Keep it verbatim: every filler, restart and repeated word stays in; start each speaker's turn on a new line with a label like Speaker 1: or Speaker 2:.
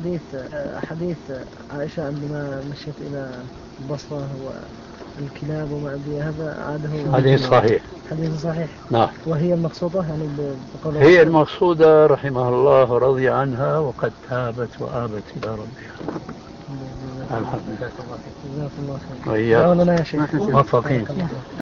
Speaker 1: حديث حديث عائشة عندما مشيت إلى البصرة والكلاب وما أدري هذا عاده
Speaker 2: حديث صحيح.
Speaker 1: حديث صحيح.
Speaker 2: نعم.
Speaker 1: وهي المقصودة يعني بقول
Speaker 2: هي المقصودة رحمها الله رضي عنها وقد تابت وآبت إلى ربها. الحمد لله.
Speaker 1: جزاك الله خير.
Speaker 2: وإياك موفقين.